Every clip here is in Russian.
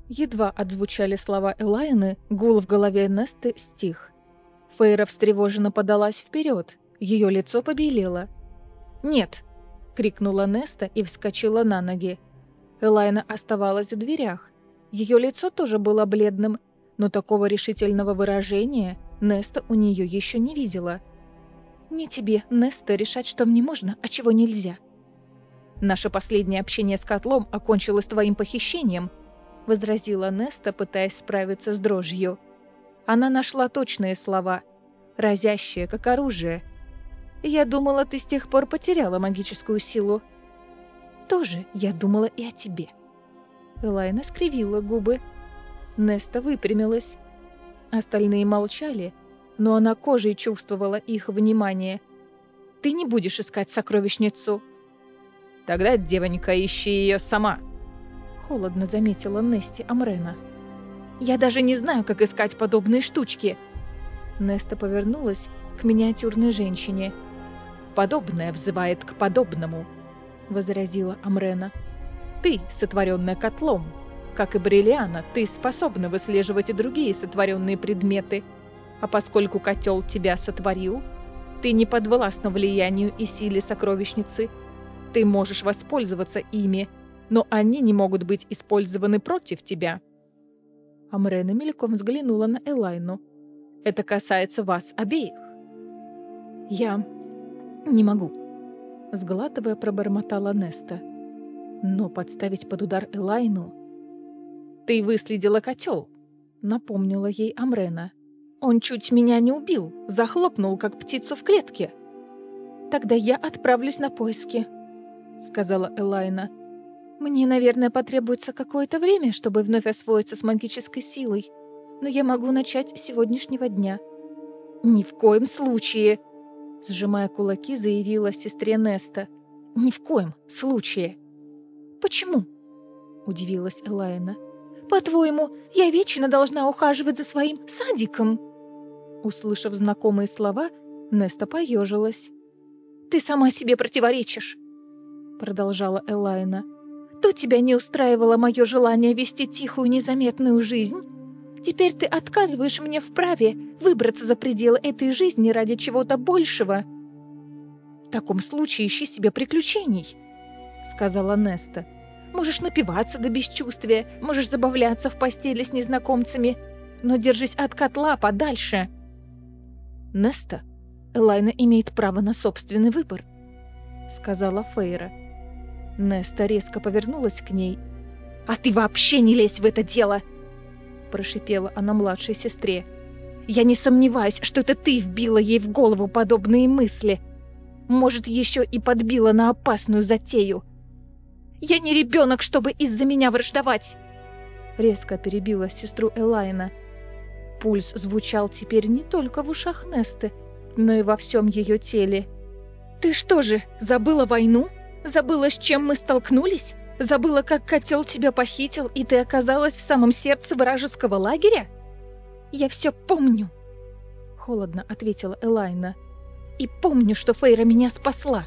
Едва отзвучали слова Элайны, гул в голове Несты стих. Фейра встревоженно подалась вперед, ее лицо побелело. «Нет!» — крикнула Неста и вскочила на ноги. Элайна оставалась в дверях. Ее лицо тоже было бледным, но такого решительного выражения Неста у нее еще не видела. «Не тебе, Неста, решать, что мне можно, а чего нельзя». «Наше последнее общение с котлом окончилось твоим похищением», — возразила Неста, пытаясь справиться с дрожью. Она нашла точные слова, разящие, как оружие. «Я думала, ты с тех пор потеряла магическую силу». «Тоже я думала и о тебе». Элайна скривила губы. Неста выпрямилась. Остальные молчали, но она кожей чувствовала их внимание. «Ты не будешь искать сокровищницу». «Тогда, девонька, ищи ее сама», — холодно заметила Несте Амрена. «Я даже не знаю, как искать подобные штучки». Неста повернулась к миниатюрной женщине. «Подобное взывает к подобному», — возразила Амрена. «Ты, сотворенная котлом, как и Бриллиана, ты способна выслеживать и другие сотворенные предметы, а поскольку котел тебя сотворил, ты не подвластна влиянию и силе сокровищницы. Ты можешь воспользоваться ими, но они не могут быть использованы против тебя». Амрена мельком взглянула на Элайну. «Это касается вас обеих». «Я не могу», — сглатывая, пробормотала Неста. «Но подставить под удар Элайну...» «Ты выследила котел», — напомнила ей Амрена. «Он чуть меня не убил, захлопнул, как птицу в клетке». «Тогда я отправлюсь на поиски», — сказала Элайна. «Мне, наверное, потребуется какое-то время, чтобы вновь освоиться с магической силой, но я могу начать с сегодняшнего дня». «Ни в коем случае!» — сжимая кулаки, заявила сестре Неста. «Ни в коем случае!» «Почему?» — удивилась Элайна. «По-твоему, я вечно должна ухаживать за своим садиком?» Услышав знакомые слова, Неста поежилась. «Ты сама себе противоречишь!» — продолжала Элайна. «То тебя не устраивало мое желание вести тихую, незаметную жизнь? Теперь ты отказываешь мне в праве выбраться за пределы этой жизни ради чего-то большего». «В таком случае ищи себе приключений», — сказала Неста. «Можешь напиваться до бесчувствия, можешь забавляться в постели с незнакомцами, но держись от котла подальше». «Неста, Элайна имеет право на собственный выбор», — сказала Фейра. Неста резко повернулась к ней. «А ты вообще не лезь в это дело!» — прошипела она младшей сестре. «Я не сомневаюсь, что это ты вбила ей в голову подобные мысли. Может, еще и подбила на опасную затею. Я не ребенок, чтобы из-за меня враждовать!» Резко перебила сестру Элайна. Пульс звучал теперь не только в ушах Несты, но и во всем ее теле. «Ты что же, забыла войну? Забыла, с чем мы столкнулись? Забыла, как котел тебя похитил, и ты оказалась в самом сердце вражеского лагеря?» «Я все помню», — холодно ответила Элайна. «И помню, что Фейра меня спасла».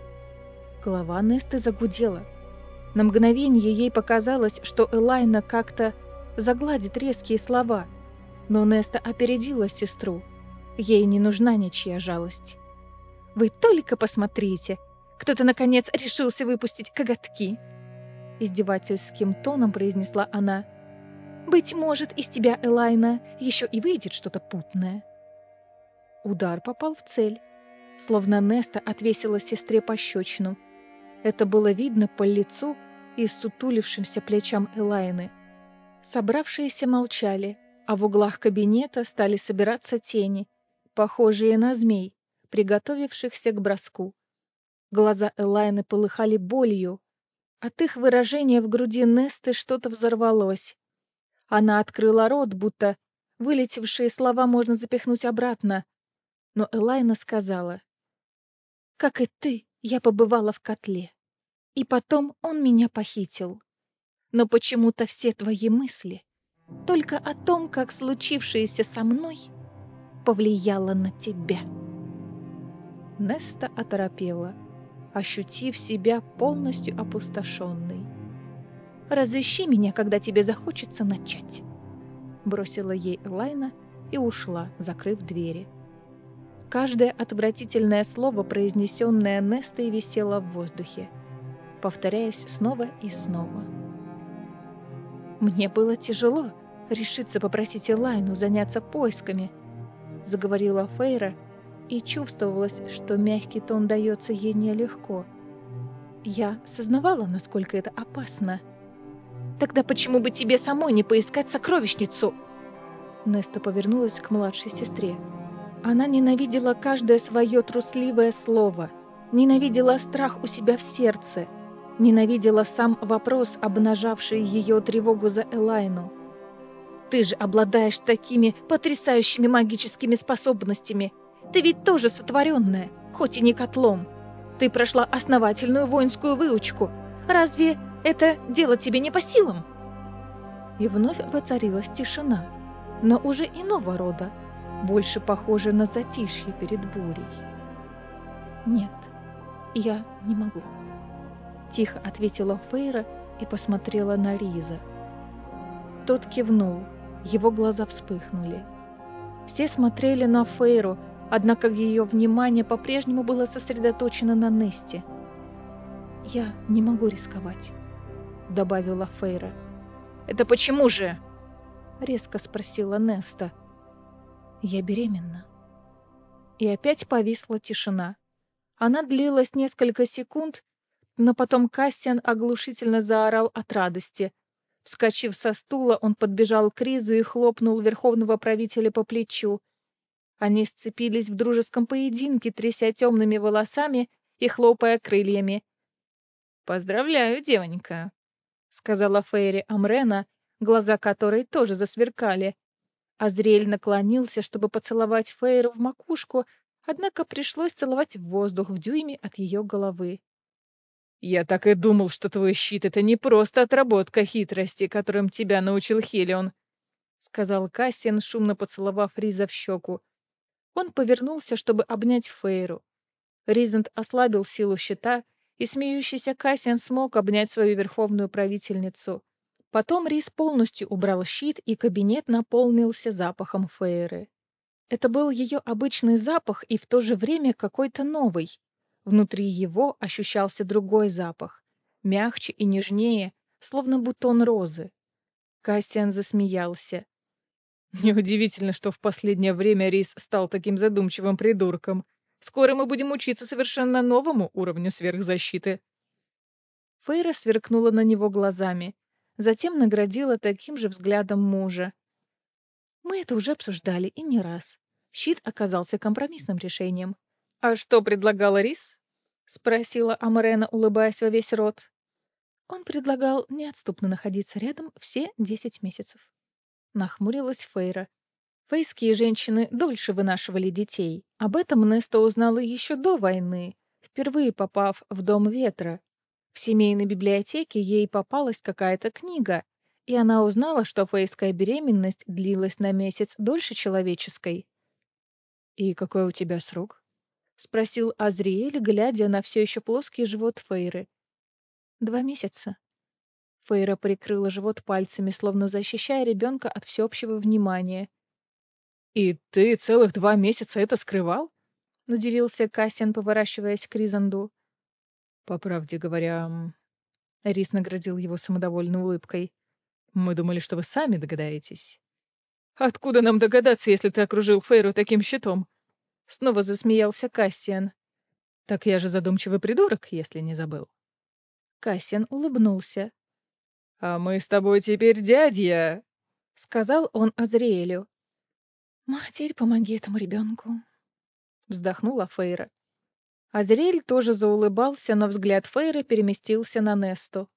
Голова Несты загудела. На мгновение ей показалось, что Элайна как-то загладит резкие слова, но Неста опередила сестру. Ей не нужна ничья жалость. «Вы только посмотрите! Кто-то, наконец, решился выпустить коготки!» Издевательским тоном произнесла она. «Быть может, из тебя, Элайна, еще и выйдет что-то путное». Удар попал в цель, словно Неста отвесила сестре пощечину. Это было видно по лицу и сутулившимся плечам Элайны. Собравшиеся молчали, а в углах кабинета стали собираться тени, похожие на змей, приготовившихся к броску. Глаза Элайны полыхали болью. От их выражения в груди Несты что-то взорвалось. Она открыла рот, будто вылетевшие слова можно запихнуть обратно. Но Элайна сказала: «Как и ты, я побывала в котле. И потом он меня похитил. Но почему-то все твои мысли только о том, как случившееся со мной повлияло на тебя». Неста оторопела, ощутив себя полностью опустошенной. Разыщи меня, когда тебе захочется начать. Бросила ей Элайна и ушла, закрыв двери. Каждое отвратительное слово, произнесенное Нестой, висело в воздухе, повторяясь снова и снова. «Мне было тяжело решиться попросить Элайну заняться поисками», — заговорила Фейра, и чувствовалось, что мягкий тон дается ей нелегко. «Я сознавала, насколько это опасно». «Тогда почему бы тебе самой не поискать сокровищницу?» Неста повернулась к младшей сестре. Она ненавидела каждое свое трусливое слово, ненавидела страх у себя в сердце, ненавидела сам вопрос, обнажавший ее тревогу за Элайну. «Ты же обладаешь такими потрясающими магическими способностями! Ты ведь тоже сотворенная, хоть и не котлом! Ты прошла основательную воинскую выучку! Разве это дело тебе не по силам?» И вновь воцарилась тишина, но уже иного рода, больше похожая на затишье перед бурей. «Нет, я не могу», — тихо ответила Фейра и посмотрела на Риза. Тот кивнул, его глаза вспыхнули. Все смотрели на Фейру, однако ее внимание по-прежнему было сосредоточено на Несте. «Я не могу рисковать», — добавила Фейра. «Это почему же?» — резко спросила Неста. «Я беременна». И опять повисла тишина. Она длилась несколько секунд, но потом Кассиан оглушительно заорал от радости. Вскочив со стула, он подбежал к Ризу и хлопнул верховного правителя по плечу. Они сцепились в дружеском поединке, тряся темными волосами и хлопая крыльями. «Поздравляю, девонька», — сказала Фейри Амрена, глаза которой тоже засверкали. Азриэль наклонился, чтобы поцеловать Фейру в макушку, однако пришлось целовать в воздух в дюйме от ее головы. «Я так и думал, что твой щит — это не просто отработка хитрости, которым тебя научил Хелион», — сказал Кассиан, шумно поцеловав Риза в щеку. Он повернулся, чтобы обнять Фейру. Ризент ослабил силу щита, и смеющийся Кассиан смог обнять свою верховную правительницу. Потом Риз полностью убрал щит, и кабинет наполнился запахом Фейры. Это был ее обычный запах и в то же время какой-то новый. Внутри его ощущался другой запах, мягче и нежнее, словно бутон розы. Кассиан засмеялся. Неудивительно, что в последнее время Рис стал таким задумчивым придурком. Скоро мы будем учиться совершенно новому уровню сверхзащиты. Фейра сверкнула на него глазами, затем наградила таким же взглядом мужа. Мы это уже обсуждали и не раз. Щит оказался компромиссным решением. «А что предлагала Рис?» — спросила Амрена, улыбаясь во весь рот. Он предлагал неотступно находиться рядом все 10 месяцев. Нахмурилась Фейра. Фейские женщины дольше вынашивали детей. Об этом Неста узнала еще до войны, впервые попав в Дом Ветра. В семейной библиотеке ей попалась какая-то книга, и она узнала, что фейская беременность длилась на месяц дольше человеческой. «И какой у тебя срок?» — спросил Азриэль, глядя на все еще плоский живот Фейры. 2 месяца. Фейра прикрыла живот пальцами, словно защищая ребенка от всеобщего внимания. «И ты целых 2 месяца это скрывал?» — удивился Кассиан, поворачиваясь к Ризанду. «По правде говоря...» — Рис наградил его самодовольной улыбкой. «Мы думали, что вы сами догадаетесь». «Откуда нам догадаться, если ты окружил Фейру таким щитом?» Снова засмеялся Кассиан. «Так я же задумчивый придурок, если не забыл». Кассиан улыбнулся. «А мы с тобой теперь дядья», — сказал он Азриэлю. «Матерь, помоги этому ребенку», — вздохнула Фейра. Азриэль тоже заулыбался, но взгляд Фейры переместился на Несту.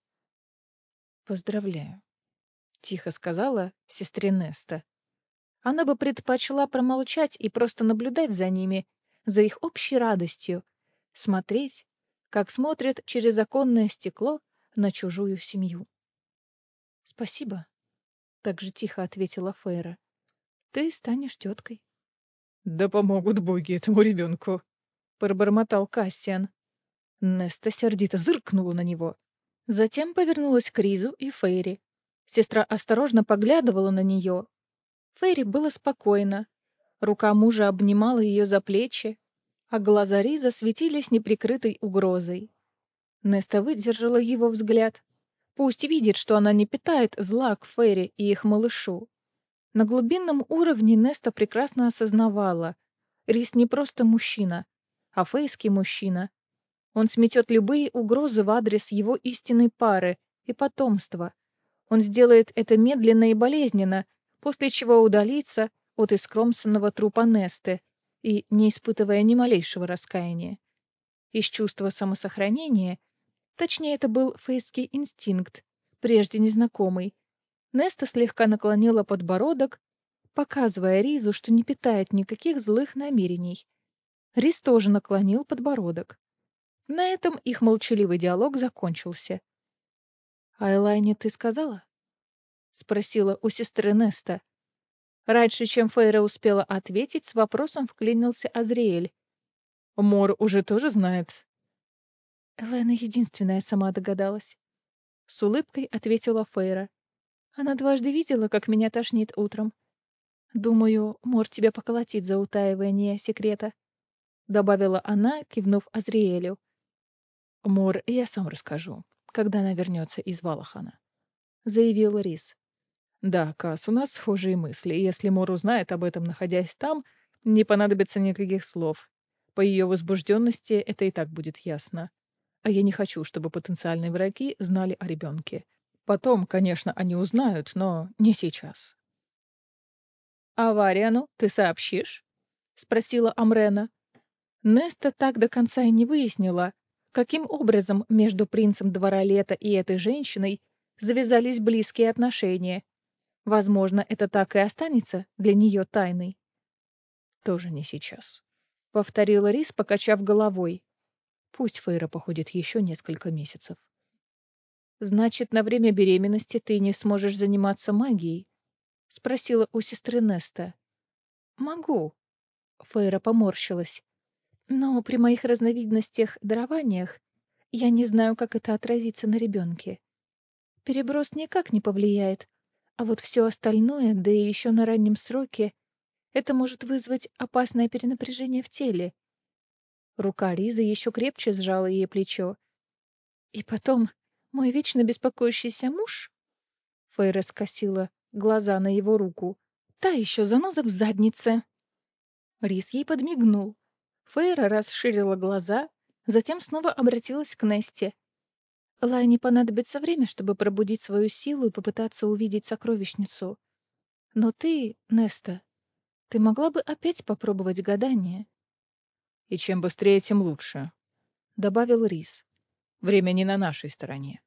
«Поздравляю», — тихо сказала сестре Неста. Она бы предпочла промолчать и просто наблюдать за ними, за их общей радостью, смотреть, как смотрят через оконное стекло на чужую семью. «Спасибо», — так же тихо ответила Фейра. «Ты станешь теткой». «Да помогут боги этому ребенку», — пробормотал Кассиан. Неста сердито зыркнула на него. Затем повернулась к Ризу и Фейри. Сестра осторожно поглядывала на нее. Фейри было спокойно. Рука мужа обнимала ее за плечи, а глаза Риза светились неприкрытой угрозой. Неста выдержала его взгляд. Пусть видит, что она не питает зла к Фейри и их малышу. На глубинном уровне Неста прекрасно осознавала. Рис не просто мужчина, а фейский мужчина. Он сметет любые угрозы в адрес его истинной пары и потомства. Он сделает это медленно и болезненно, после чего удалится от искромсанного трупа Несты и не испытывая ни малейшего раскаяния. Из чувства самосохранения, точнее, это был фейский инстинкт, прежде незнакомый, Неста слегка наклонила подбородок, показывая Ризу, что не питает никаких злых намерений. Риз тоже наклонил подбородок. На этом их молчаливый диалог закончился. «А Элайне ты сказала?» — спросила у сестры Неста. Раньше, чем Фейра успела ответить, с вопросом вклинился Азриэль. «Мор уже тоже знает?» Элайна единственная сама догадалась. С улыбкой ответила Фейра. Она дважды видела, как меня тошнит утром. Думаю, Мор тебя поколотит за утаивание секрета, добавила она, кивнув Азриэлю. Мор, я сам расскажу, когда она вернется из Валахана, заявил Рис. Да, Кас, у нас схожие мысли, и если Мор узнает об этом, находясь там, не понадобится никаких слов. По ее возбужденности это и так будет ясно. А я не хочу, чтобы потенциальные враги знали о ребенке. Потом, конечно, они узнают, но не сейчас. «А Вариану ты сообщишь?» — спросила Амрена. Неста так до конца и не выяснила, каким образом между принцем Двора Лета и этой женщиной завязались близкие отношения. Возможно, это так и останется для нее тайной. «Тоже не сейчас», — повторила Рис, покачав головой. «Пусть Фейра походит еще несколько месяцев». «Значит, на время беременности ты не сможешь заниматься магией?» — спросила у сестры Неста. «Могу», — Фейра поморщилась. «Но при моих разновидностях-дарованиях я не знаю, как это отразится на ребенке. Переброс никак не повлияет, а вот все остальное, да и еще на раннем сроке, это может вызвать опасное перенапряжение в теле». Рука Ризы еще крепче сжала ей плечо. «И потом, мой вечно беспокоящийся муж...» Фейра скосила глаза на его руку. «Та еще заноза в заднице!» Риз ей подмигнул. Фейра расширила глаза, затем снова обратилась к Несте. Лайне понадобится время, чтобы пробудить свою силу и попытаться увидеть сокровищницу. Но ты, Неста, ты могла бы опять попробовать гадание. — И чем быстрее, тем лучше, — добавил Риз. — Время не на нашей стороне.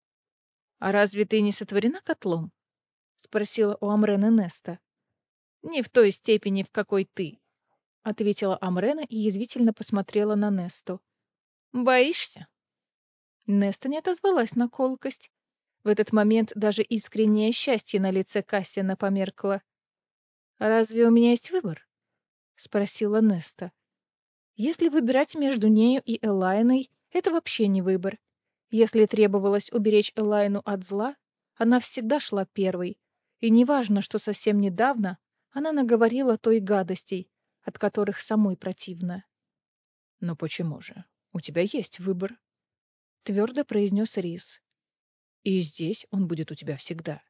— А разве ты не сотворена котлом? — спросила у Амрены Неста. — Не в той степени, в какой ты, — ответила Амрена и язвительно посмотрела на Несту. — Боишься? Неста не отозвалась на колкость. В этот момент даже искреннее счастье на лице Кассиана померкло. «Разве у меня есть выбор?» — спросила Неста. Если выбирать между нею и Элайной, это вообще не выбор. Если требовалось уберечь Элайну от зла, она всегда шла первой. И неважно, что совсем недавно она наговорила той гадостей, от которых самой противно. «Но почему же? У тебя есть выбор», — твердо произнес Рис. «И здесь он будет у тебя всегда».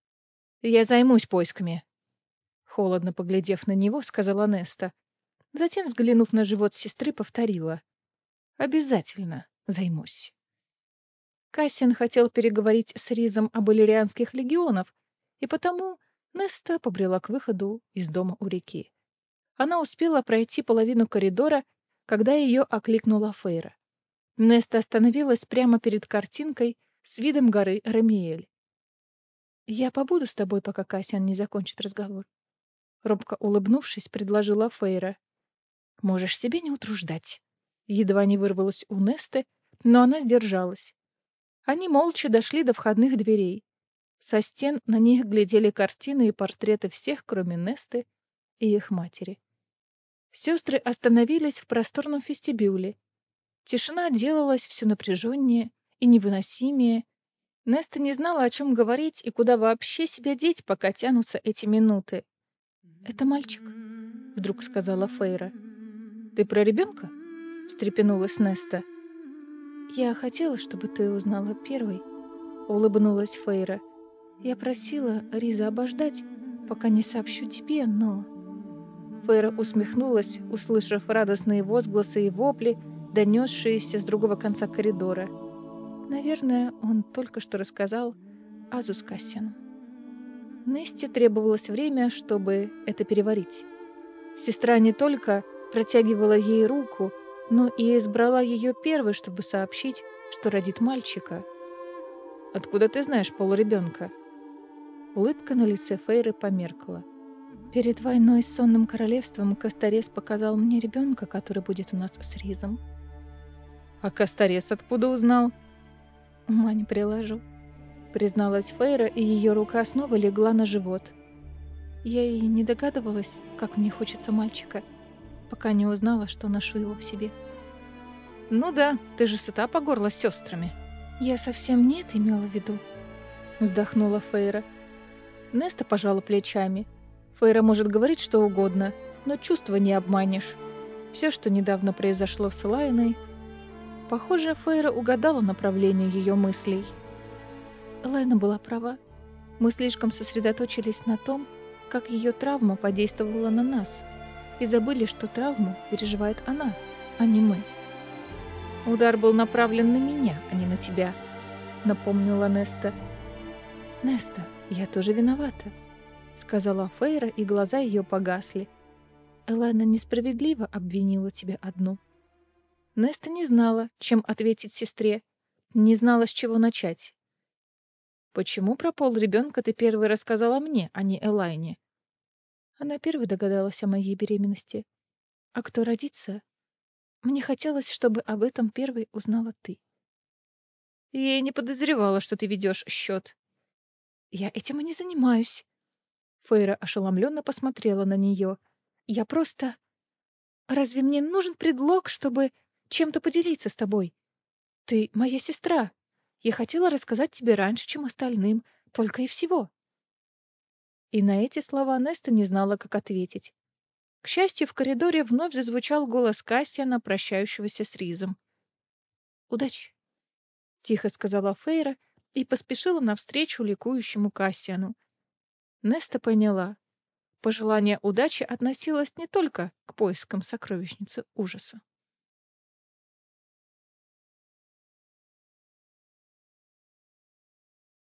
«Я займусь поисками», — холодно поглядев на него, сказала Неста. Затем, взглянув на живот сестры, повторила. «Обязательно займусь». Кассиан хотел переговорить с Ризом об иллирианских легионах, и потому Неста побрела к выходу из дома у реки. Она успела пройти половину коридора, когда ее окликнула Фейра. Неста остановилась прямо перед картинкой с видом горы Ремиэль. «Я побуду с тобой, пока Кассиан не закончит разговор», — робко улыбнувшись, предложила Фейра. «Можешь себе не утруждать». Едва не вырвалась у Несты, но она сдержалась. Они молча дошли до входных дверей. Со стен на них глядели картины и портреты всех, кроме Несты и их матери. Сестры остановились в просторном вестибюле. Тишина делалась все напряженнее и невыносимее. Неста не знала, о чем говорить и куда вообще себя деть, пока тянутся эти минуты. «Это мальчик», — вдруг сказала Фейра. «Ты про ребенка?» — встрепенулась Неста. «Я хотела, чтобы ты узнала первой», — улыбнулась Фейра. «Я просила Риза обождать, пока не сообщу тебе, но...» Фейра усмехнулась, услышав радостные возгласы и вопли, донесшиеся с другого конца коридора. Наверное, он только что рассказал Азу с Кассианом. Несте требовалось время, чтобы это переварить. Сестра не только протягивала ей руку, но и избрала ее первой, чтобы сообщить, что родит мальчика. «Откуда ты знаешь полуребенка?» Улыбка на лице Фейры померкла. «Перед войной с Сонным Королевством Кастарес показал мне ребенка, который будет у нас с Ризом». «А Кастарес откуда узнал?» «Ума не приложу», — призналась Фейра, и ее рука снова легла на живот. Я и не догадывалась, как мне хочется мальчика, пока не узнала, что ношу его в себе. «Ну да, ты же сыта по горло с сестрами». «Я совсем не это имела в виду», — вздохнула Фейра. Неста пожала плечами. Фейра может говорить что угодно, но чувства не обманешь. Все, что недавно произошло с Элайной... Похоже, Фейра угадала направление ее мыслей. Элайна была права. Мы слишком сосредоточились на том, как ее травма подействовала на нас, и забыли, что травму переживает она, а не мы. «Удар был направлен на меня, а не на тебя», — напомнила Неста. «Неста, я тоже виновата», — сказала Фейра, и глаза ее погасли. «Элайна несправедливо обвинила тебя одну». Неста не знала, чем ответить сестре, не знала, с чего начать. «Почему про пол ребенка ты первый рассказала мне, а не Элайне?» Она первой догадалась о моей беременности. «А кто родится?» Мне хотелось, чтобы об этом первой узнала ты. Я и не подозревала, что ты ведешь счет. Я этим и не занимаюсь. Фейра ошеломленно посмотрела на нее. Я просто... Разве мне нужен предлог, чтобы чем-то поделиться с тобой? Ты моя сестра. Я хотела рассказать тебе раньше, чем остальным, только и всего. И на эти слова Неста не знала, как ответить. К счастью, в коридоре вновь зазвучал голос Кассиана, прощающегося с Ризом. «Удачи!» — тихо сказала Фейра и поспешила навстречу ликующему Кассиану. Неста поняла. Пожелание удачи относилось не только к поискам сокровищницы ужаса.